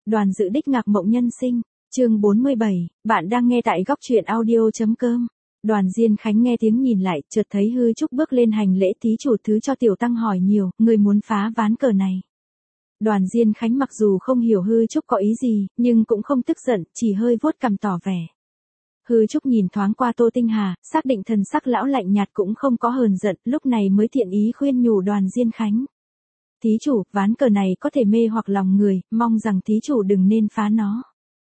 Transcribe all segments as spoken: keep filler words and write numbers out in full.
Đoàn Dự đích ngạc mộng nhân sinh, chương bốn mươi bảy, bạn đang nghe tại góc truyện audio.com. Đoàn Diên Khánh nghe tiếng nhìn lại, chợt thấy Hư Trúc bước lên hành lễ thí chủ thứ cho tiểu tăng hỏi nhiều, người muốn phá ván cờ này. Đoàn Diên Khánh mặc dù không hiểu Hư Trúc có ý gì, nhưng cũng không tức giận, chỉ hơi vuốt cằm tỏ vẻ. Hư Trúc nhìn thoáng qua Tô Tinh Hà, xác định thần sắc lão lạnh nhạt cũng không có hờn giận, lúc này mới thiện ý khuyên nhủ Đoàn Diên Khánh. Thí chủ, ván cờ này có thể mê hoặc lòng người, mong rằng thí chủ đừng nên phá nó.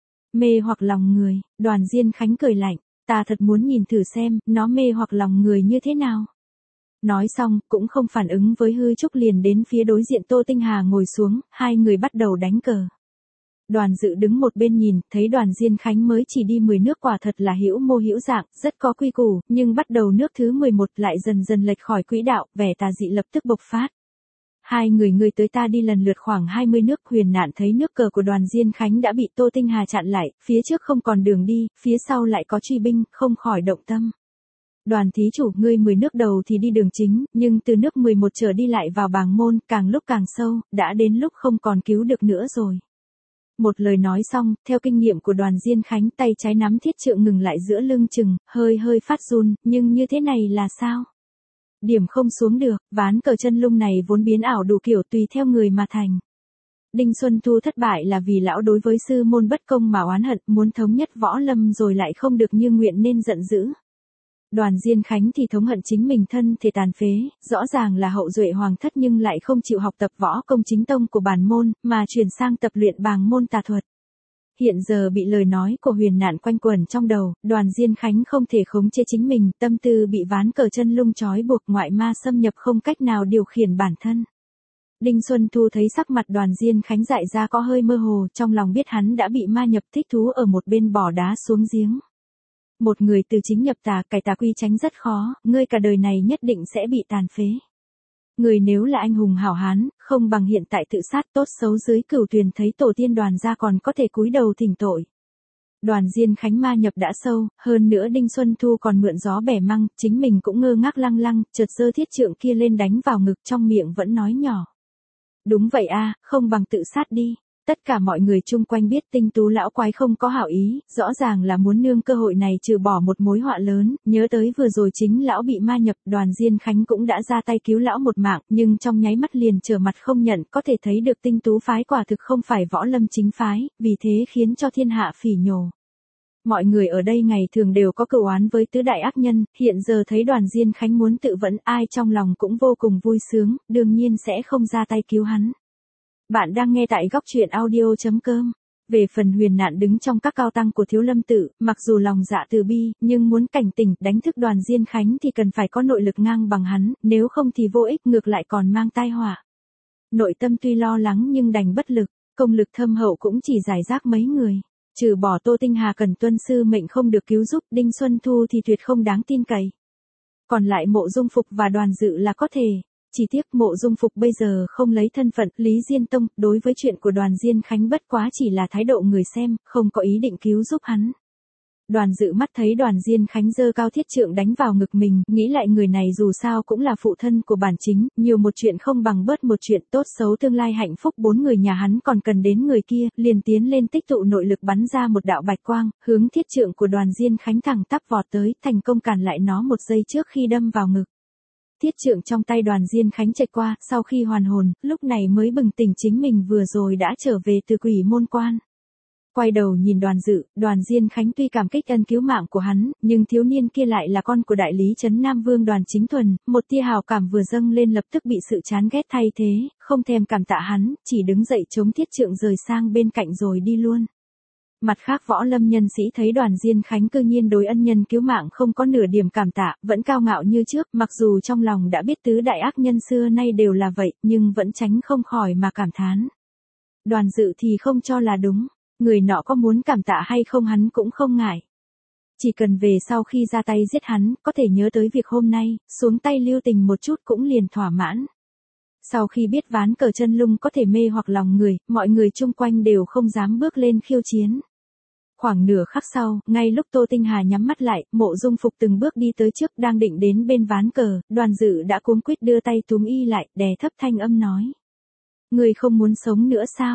Mê hoặc lòng người, Đoàn Diên Khánh cười lạnh, ta thật muốn nhìn thử xem, nó mê hoặc lòng người như thế nào. Nói xong, cũng không phản ứng với Hư Trúc liền đến phía đối diện Tô Tinh Hà ngồi xuống, hai người bắt đầu đánh cờ. Đoàn Dự đứng một bên nhìn, thấy Đoàn Diên Khánh mới chỉ đi mười nước quả thật là hữu mô hữu dạng, rất có quy củ, nhưng bắt đầu nước thứ mười một lại dần dần lệch khỏi quỹ đạo, vẻ tà dị lập tức bộc phát. Hai người người tới ta đi lần lượt khoảng hai mươi nước. Huyền Nạn thấy nước cờ của Đoàn Diên Khánh đã bị Tô Tinh Hà chặn lại, phía trước không còn đường đi, phía sau lại có truy binh, không khỏi động tâm. Đoàn thí chủ, ngươi mười nước đầu thì đi đường chính, nhưng từ nước mười một trở đi lại vào bàng môn, càng lúc càng sâu, đã đến lúc không còn cứu được nữa rồi. Một lời nói xong, theo kinh nghiệm của Đoàn Diên Khánh, tay trái nắm thiết trượng ngừng lại giữa lưng chừng, hơi hơi phát run, nhưng như thế này là sao? Điểm không xuống được, ván cờ chân lung này vốn biến ảo đủ kiểu tùy theo người mà thành. Đinh Xuân Thu thất bại là vì lão đối với sư môn bất công mà oán hận, muốn thống nhất võ lâm rồi lại không được như nguyện nên giận dữ. Đoàn Diên Khánh thì thống hận chính mình thân thể tàn phế, rõ ràng là hậu duệ hoàng thất nhưng lại không chịu học tập võ công chính tông của bản môn, mà chuyển sang tập luyện bàng môn tà thuật. Hiện giờ bị lời nói của Huyền Nạn quanh quẩn trong đầu, Đoàn Diên Khánh không thể khống chế chính mình, tâm tư bị ván cờ chân lung trói buộc, ngoại ma xâm nhập không cách nào điều khiển bản thân. Đinh Xuân Thu thấy sắc mặt Đoàn Diên Khánh dại ra có hơi mơ hồ, trong lòng biết hắn đã bị ma nhập, thích thú ở một bên bỏ đá xuống giếng. Một người từ chính nhập tà, cải tà quy tránh rất khó, ngươi cả đời này nhất định sẽ bị tàn phế. Người nếu là anh hùng hảo hán, không bằng hiện tại tự sát, tốt xấu dưới cửu tuyền thấy tổ tiên Đoàn gia còn có thể cúi đầu thỉnh tội. Đoàn Diên Khánh ma nhập đã sâu, hơn nữa Đinh Xuân Thu còn mượn gió bẻ măng, chính mình cũng ngơ ngác lăng lăng, chợt giơ thiết trượng kia lên đánh vào ngực, trong miệng vẫn nói nhỏ. Đúng vậy a, không bằng tự sát đi. Tất cả mọi người chung quanh biết Tinh Tú lão quái không có hảo ý, rõ ràng là muốn nương cơ hội này trừ bỏ một mối họa lớn, nhớ tới vừa rồi chính lão bị ma nhập, Đoàn Diên Khánh cũng đã ra tay cứu lão một mạng, nhưng trong nháy mắt liền trở mặt không nhận, có thể thấy được Tinh Tú phái quả thực không phải võ lâm chính phái, vì thế khiến cho thiên hạ phỉ nhổ. Mọi người ở đây ngày thường đều có cửu oán với tứ đại ác nhân, hiện giờ thấy Đoàn Diên Khánh muốn tự vẫn, ai trong lòng cũng vô cùng vui sướng, đương nhiên sẽ không ra tay cứu hắn. Bạn đang nghe tại góc truyện audio.com. Về phần Huyền Nạn đứng trong các cao tăng của Thiếu Lâm Tự, mặc dù lòng dạ từ bi, nhưng muốn cảnh tỉnh, đánh thức Đoàn Diên Khánh thì cần phải có nội lực ngang bằng hắn, nếu không thì vô ích, ngược lại còn mang tai họa. Nội tâm tuy lo lắng nhưng đành bất lực, công lực thâm hậu cũng chỉ giải rác mấy người. Trừ bỏ Tô Tinh Hà cần tuân sư mệnh không được cứu giúp, Đinh Xuân Thu thì tuyệt không đáng tin cậy. Còn lại Mộ Dung Phục và Đoàn Dự là có thể. Chỉ tiếc Mộ Dung Phục bây giờ không lấy thân phận Lý Diên Tông, đối với chuyện của Đoàn Diên Khánh bất quá chỉ là thái độ người xem, không có ý định cứu giúp hắn. Đoàn Dự mắt thấy Đoàn Diên Khánh giơ cao thiết trượng đánh vào ngực mình, nghĩ lại người này dù sao cũng là phụ thân của bản chính, nhiều một chuyện không bằng bớt một chuyện, tốt xấu tương lai hạnh phúc bốn người nhà hắn còn cần đến người kia, liền tiến lên tích tụ nội lực bắn ra một đạo bạch quang, hướng thiết trượng của Đoàn Diên Khánh thẳng tắp vọt tới, thành công cản lại nó một giây trước khi đâm vào ngực. Thiết trượng trong tay Đoàn Diên Khánh chệch qua, sau khi hoàn hồn, lúc này mới bừng tỉnh chính mình vừa rồi đã trở về từ Quỷ Môn Quan. Quay đầu nhìn Đoàn Dự, Đoàn Diên Khánh tuy cảm kích ân cứu mạng của hắn, nhưng thiếu niên kia lại là con của đại lý trấn Nam Vương Đoàn Chính Thuần, một tia hào cảm vừa dâng lên lập tức bị sự chán ghét thay thế, không thèm cảm tạ hắn, chỉ đứng dậy chống thiết trượng rời sang bên cạnh rồi đi luôn. Mặt khác võ lâm nhân sĩ thấy Đoàn Diên Khánh cư nhiên đối ân nhân cứu mạng không có nửa điểm cảm tạ, vẫn cao ngạo như trước, mặc dù trong lòng đã biết tứ đại ác nhân xưa nay đều là vậy, nhưng vẫn tránh không khỏi mà cảm thán. Đoàn Dự thì không cho là đúng, người nọ có muốn cảm tạ hay không hắn cũng không ngại. Chỉ cần về sau khi ra tay giết hắn, có thể nhớ tới việc hôm nay, xuống tay lưu tình một chút cũng liền thỏa mãn. Sau khi biết ván cờ chân lung có thể mê hoặc lòng người, mọi người chung quanh đều không dám bước lên khiêu chiến. Khoảng nửa khắc sau, ngay lúc Tô Tinh Hà nhắm mắt lại, Mộ Dung Phục từng bước đi tới trước đang định đến bên ván cờ, Đoàn Dự đã cuống quýt đưa tay túm y lại, đè thấp thanh âm nói. Người không muốn sống nữa sao?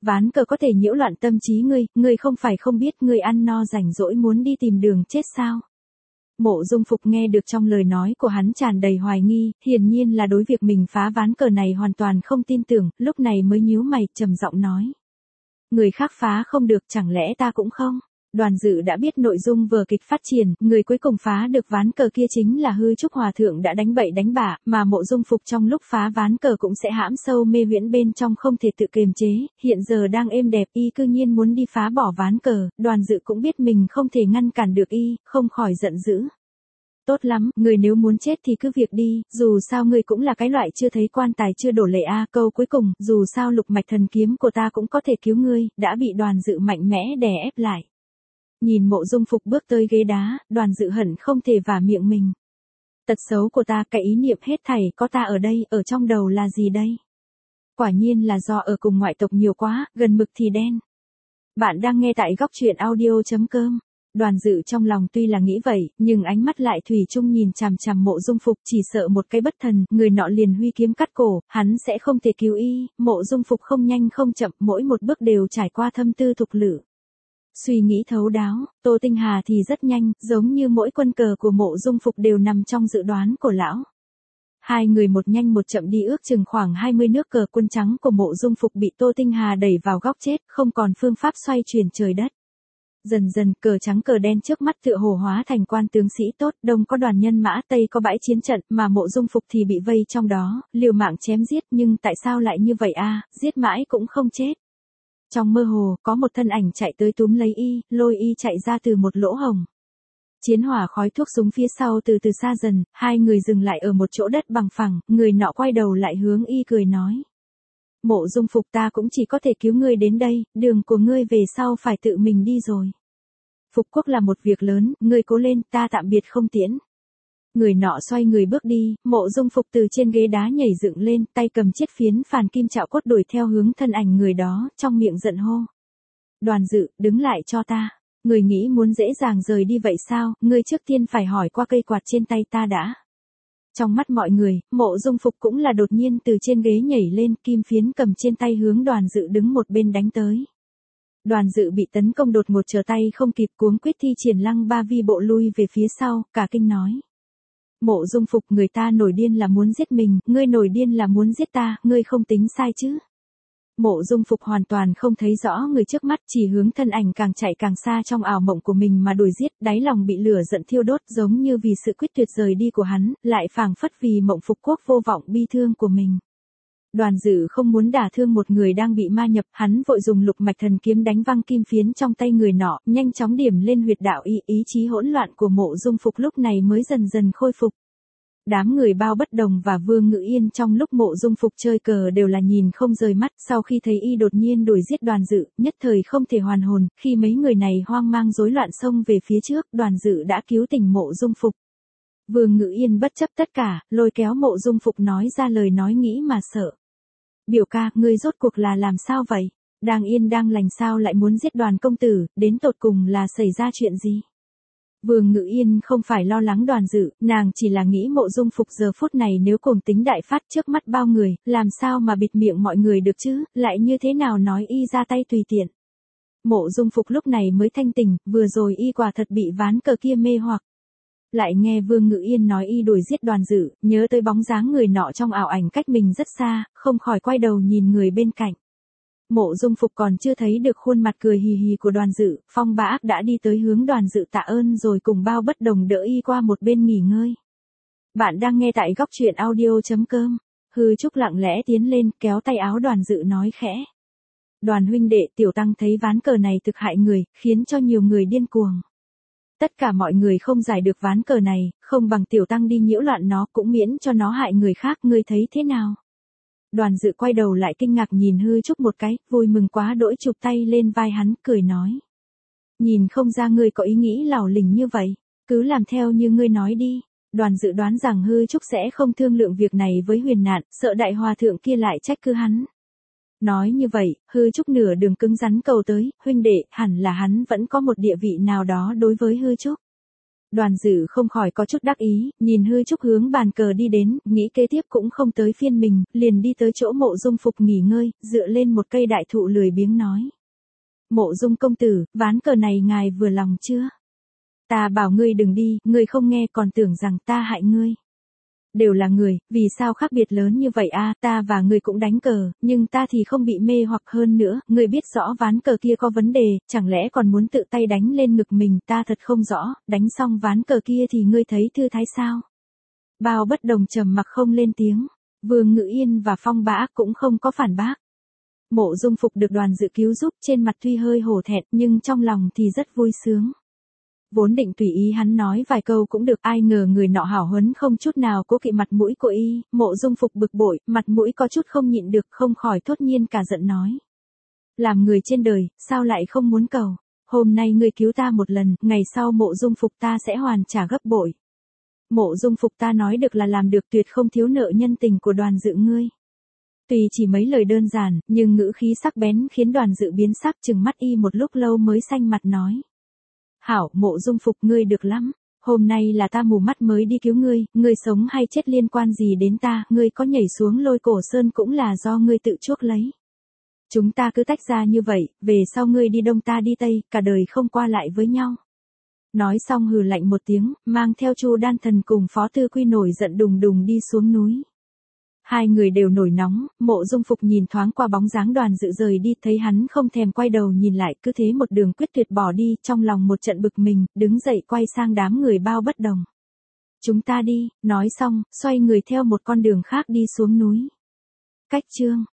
ván cờ có thể nhiễu loạn tâm trí ngươi, ngươi không phải không biết ngươi ăn no rảnh rỗi muốn đi tìm đường chết sao. Mộ Dung Phục nghe được trong lời nói của hắn tràn đầy hoài nghi, hiển nhiên là đối việc mình phá ván cờ này hoàn toàn không tin tưởng, lúc này mới nhíu mày, trầm giọng nói. Người khác phá không được chẳng lẽ ta cũng không? Đoàn Dự đã biết nội dung vở kịch phát triển, người cuối cùng phá được ván cờ kia chính là Hư Trúc Hòa Thượng đã đánh bậy đánh bạ, mà Mộ Dung Phục trong lúc phá ván cờ cũng sẽ hãm sâu mê huyễn bên trong không thể tự kiềm chế, hiện giờ đang êm đẹp y cư nhiên muốn đi phá bỏ ván cờ, Đoàn Dự cũng biết mình không thể ngăn cản được y, không khỏi giận dữ. Tốt lắm, người nếu muốn chết thì cứ việc đi, dù sao người cũng là cái loại chưa thấy quan tài chưa đổ lệ a. Câu cuối cùng, dù sao lục mạch thần kiếm của ta cũng có thể cứu ngươi, đã bị Đoàn Dự mạnh mẽ đè ép lại. Nhìn Mộ Dung Phục bước tới ghế đá, Đoàn Dự hận không thể vả miệng mình. Tật xấu của ta, cái ý niệm hết thảy có ta ở đây, ở trong đầu là gì đây? Quả nhiên là do ở cùng ngoại tộc nhiều quá, gần mực thì đen. Bạn đang nghe tại góc truyện audio chấm com. Đoàn Dự trong lòng tuy là nghĩ vậy, nhưng ánh mắt lại thủy chung nhìn chằm chằm Mộ Dung Phục, chỉ sợ một cái bất thần, người nọ liền huy kiếm cắt cổ, hắn sẽ không thể cứu y. Mộ Dung Phục không nhanh không chậm, mỗi một bước đều trải qua thâm tư thục lự. Suy nghĩ thấu đáo, Tô Tinh Hà thì rất nhanh, giống như mỗi quân cờ của Mộ Dung Phục đều nằm trong dự đoán của lão. Hai người một nhanh một chậm đi ước chừng khoảng hai mươi nước cờ, quân trắng của Mộ Dung Phục bị Tô Tinh Hà đẩy vào góc chết, không còn phương pháp xoay chuyển trời đất. Dần dần, cờ trắng cờ đen trước mắt tựa hồ hóa thành quan tướng sĩ tốt, đông có đoàn nhân mã, tây có bãi chiến trận, mà Mộ Dung Phục thì bị vây trong đó, liều mạng chém giết, nhưng tại sao lại như vậy a, giết mãi cũng không chết. Trong mơ hồ, có một thân ảnh chạy tới túm lấy y, lôi y chạy ra từ một lỗ hổng. Chiến hỏa khói thuốc súng phía sau từ từ xa dần, hai người dừng lại ở một chỗ đất bằng phẳng, người nọ quay đầu lại hướng y cười nói. Mộ Dung Phục, ta cũng chỉ có thể cứu ngươi đến đây, đường của ngươi về sau phải tự mình đi rồi. Phục quốc là một việc lớn, ngươi cố lên, ta tạm biệt không tiễn. Người nọ xoay người bước đi, Mộ Dung Phục từ trên ghế đá nhảy dựng lên, tay cầm chiếc phiến phàn kim trạo cốt đuổi theo hướng thân ảnh người đó, trong miệng giận hô. Đoàn Dự, đứng lại cho ta. Người nghĩ muốn dễ dàng rời đi vậy sao, ngươi trước tiên phải hỏi qua cây quạt trên tay ta đã. Trong mắt mọi người, Mộ Dung Phục cũng là đột nhiên từ trên ghế nhảy lên, kim phiến cầm trên tay hướng Đoàn Dự đứng một bên đánh tới. Đoàn Dự bị tấn công đột ngột, trở tay không kịp, cuống quýt thi triển lăng ba vi bộ lui về phía sau, cả kinh nói. Mộ Dung Phục, người ta nổi điên là muốn giết mình, ngươi nổi điên là muốn giết ta, ngươi không tính sai chứ. Mộ Dung Phục hoàn toàn không thấy rõ người trước mắt, chỉ hướng thân ảnh càng chạy càng xa trong ảo mộng của mình mà đuổi giết, đáy lòng bị lửa giận thiêu đốt, giống như vì sự quyết tuyệt rời đi của hắn, lại phảng phất vì mộng phục quốc vô vọng bi thương của mình. Đoàn Dự không muốn đả thương một người đang bị ma nhập, hắn vội dùng lục mạch thần kiếm đánh văng kim phiến trong tay người nọ, nhanh chóng điểm lên huyệt đạo y, ý chí hỗn loạn của Mộ Dung Phục lúc này mới dần dần khôi phục. Đám người Bao Bất Đồng và Vương Ngự Yên trong lúc Mộ Dung Phục chơi cờ đều là nhìn không rời mắt, sau khi thấy y đột nhiên đuổi giết Đoàn Dự, nhất thời không thể hoàn hồn, khi mấy người này hoang mang rối loạn xông về phía trước, Đoàn Dự đã cứu tỉnh Mộ Dung Phục. Vương Ngự Yên bất chấp tất cả, lôi kéo Mộ Dung Phục nói ra lời nói nghĩ mà sợ. Biểu ca, ngươi rốt cuộc là làm sao vậy? Đang yên đang lành sao lại muốn giết Đoàn công tử, đến tột cùng là xảy ra chuyện gì? Vương Ngự Yên không phải lo lắng Đoàn Dự, nàng chỉ là nghĩ Mộ Dung Phục giờ phút này nếu cuồng tính đại phát trước mắt bao người, làm sao mà bịt miệng mọi người được chứ, lại như thế nào nói y ra tay tùy tiện. Mộ Dung Phục lúc này mới thanh tỉnh, vừa rồi y quả thật bị ván cờ kia mê hoặc. Lại nghe Vương Ngự Yên nói y đuổi giết Đoàn Dự, nhớ tới bóng dáng người nọ trong ảo ảnh cách mình rất xa, không khỏi quay đầu nhìn người bên cạnh. Mộ Dung Phục còn chưa thấy được khuôn mặt cười hì hì của Đoàn Dự, Phong Bá Ác đã đi tới hướng Đoàn Dự tạ ơn rồi cùng Bao Bất Đồng đỡ y qua một bên nghỉ ngơi. Bạn đang nghe tại góc truyện audio chấm com. Hư Trúc lặng lẽ tiến lên, kéo tay áo Đoàn Dự nói khẽ. Đoàn huynh đệ, tiểu tăng thấy ván cờ này thực hại người, khiến cho nhiều người điên cuồng. Tất cả mọi người không giải được ván cờ này, không bằng tiểu tăng đi nhiễu loạn nó, cũng miễn cho nó hại người khác, ngươi thấy thế nào? Đoàn Dự quay đầu lại kinh ngạc nhìn Hư Trúc một cái, vui mừng quá đỗi chụp tay lên vai hắn, cười nói. Nhìn không ra ngươi có ý nghĩ lảo lỉnh như vậy, cứ làm theo như ngươi nói đi. Đoàn Dự đoán rằng Hư Trúc sẽ không thương lượng việc này với Huyền Nạn, sợ đại hòa thượng kia lại trách cứ hắn. Nói như vậy, Hư Trúc nửa đường cứng rắn cầu tới, huynh đệ, hẳn là hắn vẫn có một địa vị nào đó đối với Hư Trúc. Đoàn Dự không khỏi có chút đắc ý, nhìn Hư Trúc hướng bàn cờ đi đến, nghĩ kế tiếp cũng không tới phiên mình, liền đi tới chỗ Mộ Dung Phục nghỉ ngơi, dựa lên một cây đại thụ lười biếng nói. Mộ Dung công tử, ván cờ này ngài vừa lòng chưa? Ta bảo ngươi đừng đi, ngươi không nghe còn tưởng rằng ta hại ngươi. Đều là người, vì sao khác biệt lớn như vậy a? Ta và ngươi cũng đánh cờ, nhưng ta thì không bị mê hoặc hơn nữa, ngươi biết rõ ván cờ kia có vấn đề, chẳng lẽ còn muốn tự tay đánh lên ngực mình, ta thật không rõ, đánh xong ván cờ kia thì ngươi thấy thư thái sao? Bao Bất Đồng trầm mặc không lên tiếng, Vương Ngữ Yên và Phong Bã cũng không có phản bác. Mộ Dung Phục được Đoàn Dự cứu giúp, trên mặt tuy hơi hổ thẹn nhưng trong lòng thì rất vui sướng. Vốn định tùy ý hắn nói vài câu cũng được, ai ngờ người nọ hảo huấn không chút nào cố kỵ mặt mũi của y, Mộ Dung Phục bực bội, mặt mũi có chút không nhịn được, không khỏi thốt nhiên cả giận nói. Làm người trên đời, sao lại không muốn cầu, hôm nay ngươi cứu ta một lần, ngày sau Mộ Dung Phục ta sẽ hoàn trả gấp bội. Mộ Dung Phục ta nói được là làm được, tuyệt không thiếu nợ nhân tình của Đoàn Dự ngươi. Tuy chỉ mấy lời đơn giản, nhưng ngữ khí sắc bén khiến Đoàn Dự biến sắc, chừng mắt y một lúc lâu mới xanh mặt nói. Hảo, Mộ Dung Phục ngươi được lắm, hôm nay là ta mù mắt mới đi cứu ngươi, ngươi sống hay chết liên quan gì đến ta, ngươi có nhảy xuống Lôi Cổ Sơn cũng là do ngươi tự chuốc lấy. Chúng ta cứ tách ra như vậy, về sau ngươi đi đông ta đi tây, cả đời không qua lại với nhau. Nói xong hừ lạnh một tiếng, mang theo Chu Đan Thần cùng Phó Tư Quy nổi giận đùng đùng đi xuống núi. Hai người đều nổi nóng, Mộ Dung Phục nhìn thoáng qua bóng dáng Đoàn Dự rời đi, thấy hắn không thèm quay đầu nhìn lại, cứ thế một đường quyết tuyệt bỏ đi, trong lòng một trận bực mình, đứng dậy quay sang đám người Bao Bất Đồng. Chúng ta đi, nói xong, xoay người theo một con đường khác đi xuống núi. Cách chương